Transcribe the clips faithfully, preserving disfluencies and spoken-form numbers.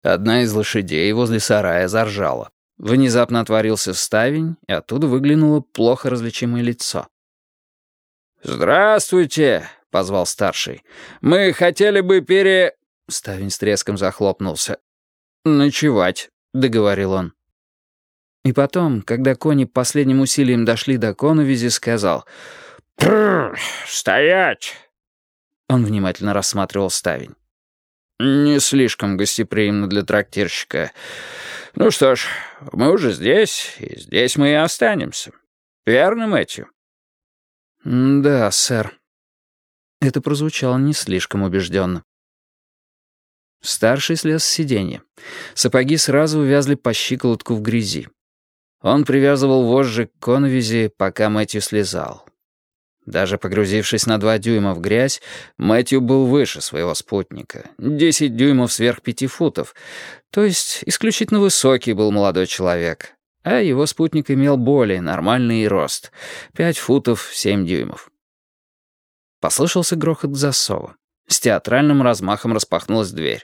Одна из лошадей возле сарая заржала. Внезапно отворился ставень, и оттуда выглянуло плохо различимое лицо. «Здравствуйте!» — позвал старший. «Мы хотели бы пере...» Ставень с треском захлопнулся. «Ночевать», — договорил он. И потом, когда кони последним усилием дошли до коновизи, сказал: «Прррр, стоять!» Он внимательно рассматривал ставень. «Не слишком гостеприимно для трактирщика. Ну что ж, мы уже здесь, и здесь мы и останемся. Верно, Мэтью?» «Да, сэр». Это прозвучало не слишком убежденно. Старший слез с сиденья. Сапоги сразу увязли по щиколотку в грязи. Он привязывал вожжи к коновизи, пока Мэтью слезал. Даже погрузившись на два дюйма в грязь, Мэтью был выше своего спутника. Десять дюймов сверх пяти футов. То есть исключительно высокий был молодой человек. А его спутник имел более нормальный рост. Пять футов семь дюймов. Послышался грохот засова. С театральным размахом распахнулась дверь.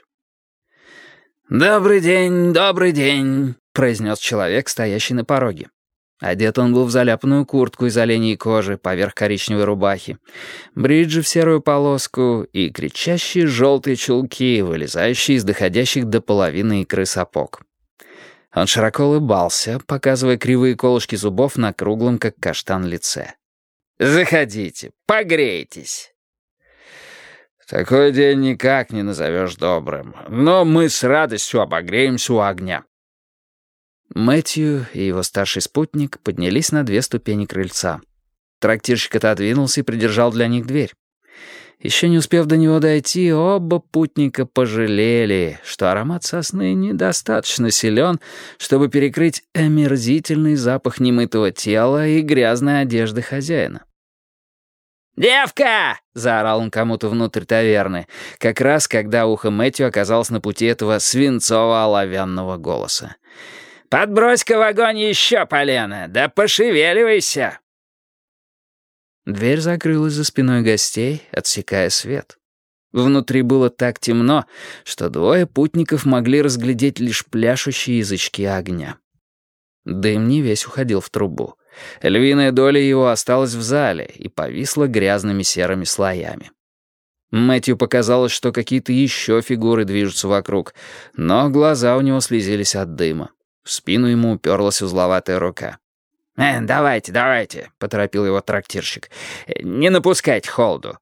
«Добрый день, добрый день», — произнес человек, стоящий на пороге. Одет он был в заляпанную куртку из оленьей кожи поверх коричневой рубахи, бриджи в серую полоску и кричащие желтые чулки, вылезающие из доходящих до половины икры сапог. Он широко улыбался, показывая кривые колышки зубов на круглом, как каштан, лице. «Заходите, погрейтесь». «Такой день никак не назовешь добрым, но мы с радостью обогреемся у огня». Мэтью и его старший спутник поднялись на две ступени крыльца. Трактирщик отодвинулся и придержал для них дверь. Еще не успев до него дойти, оба путника пожалели, что аромат сосны недостаточно силен, чтобы перекрыть омерзительный запах немытого тела и грязной одежды хозяина. «Девка!» — заорал он кому-то внутрь таверны, как раз когда ухо Мэтью оказалось на пути этого свинцово-оловянного голоса. «Подбрось-ка в огонь еще полено, да пошевеливайся!» Дверь закрылась за спиной гостей, отсекая свет. Внутри было так темно, что двое путников могли разглядеть лишь пляшущие язычки огня. Дым не весь уходил в трубу. Львиная доля его осталась в зале и повисла грязными серыми слоями. Мэтью показалось, что какие-то еще фигуры движутся вокруг, но глаза у него слезились от дыма. В спину ему уперлась узловатая рука. «Э, давайте, давайте», — поторопил его трактирщик. «Не напускайте холоду».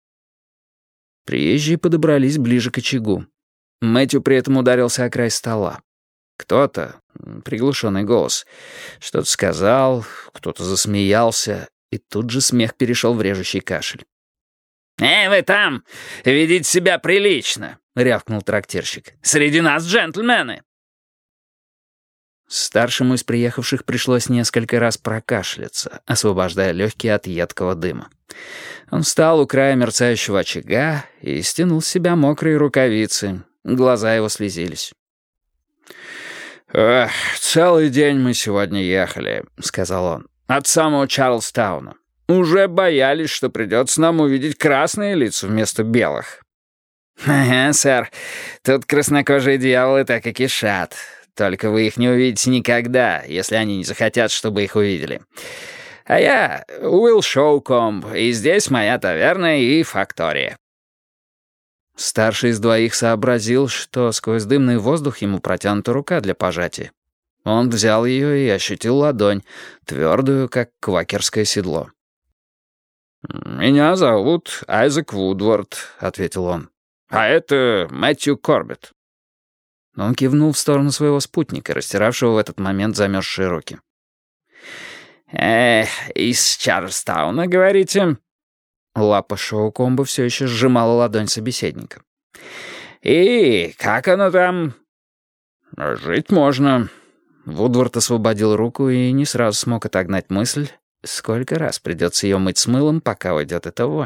Приезжие подобрались ближе к очагу. Мэтью при этом ударился о край стола. Кто-то, приглушенный голос, что-то сказал, кто-то засмеялся, и тут же смех перешел в режущий кашель. «Эй, вы там! Ведите себя прилично!» — рявкнул трактирщик. «Среди нас джентльмены!» Старшему из приехавших пришлось несколько раз прокашляться, освобождая легкие от едкого дыма. Он встал у края мерцающего очага и стянул с себя мокрые рукавицы. Глаза его слезились. «Эх, целый день мы сегодня ехали», — сказал он, — «от самого Чарльстауна. Уже боялись, что придется нам увидеть красные лица вместо белых». «Ага, сэр, тут краснокожие дьяволы так и кишат. Только вы их не увидите никогда, если они не захотят, чтобы их увидели. А я Уилл Шоукомб, и здесь моя таверна и фактория». Старший из двоих сообразил, что сквозь дымный воздух ему протянута рука для пожатия. Он взял ее и ощутил ладонь, твердую, как квакерское седло. «Меня зовут Айзек Вудвард», — ответил он. «А это Мэтью Корбетт». Он кивнул в сторону своего спутника, растиравшего в этот момент замерзшие руки. «Эх, из Чарльстауна, говорите?» Лапа Шоукомба все еще сжимала ладонь собеседника. «И как оно там?» «Жить можно». Вудвард освободил руку и не сразу смог отогнать мысль, сколько раз придется ее мыть с мылом, пока уйдет эта вонь.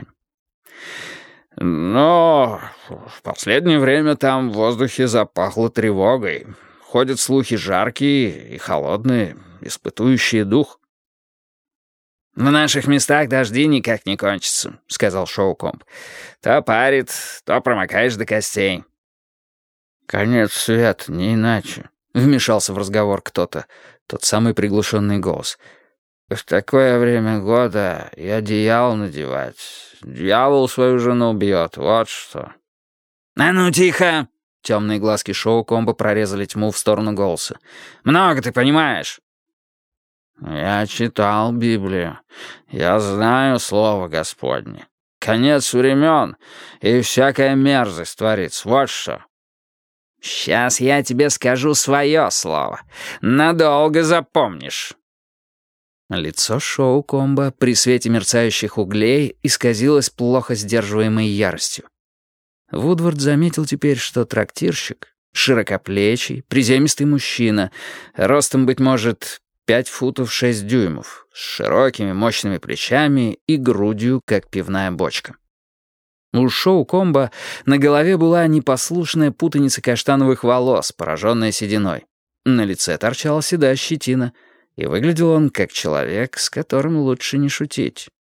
«Но в последнее время там в воздухе запахло тревогой. Ходят слухи жаркие и холодные, испытующие дух». «В наших местах дожди никак не кончатся», — сказал Шоукомб. «То парит, то промокаешь до костей». «Конец света, не иначе», — вмешался в разговор кто-то, тот самый приглушенный голос. «В такое время года и одеяло надевать. Дьявол свою жену бьет, вот что». «А ну тихо!» — темные глазки Шоу Комбо прорезали тьму в сторону голоса. «Много ты понимаешь». «Я читал Библию. Я знаю Слово Господне. Конец времен, и всякая мерзость творится, вот что». «Сейчас я тебе скажу свое слово. Надолго запомнишь». Лицо Шоу Комбо при свете мерцающих углей исказилось плохо сдерживаемой яростью. Вудвард заметил теперь, что трактирщик — широкоплечий, приземистый мужчина, ростом, быть может, пять футов шесть дюймов, с широкими мощными плечами и грудью, как пивная бочка. У Шоу Комбо на голове была непослушная путаница каштановых волос, пораженная сединой. На лице торчала седая щетина, и выглядел он как человек, с которым лучше не шутить.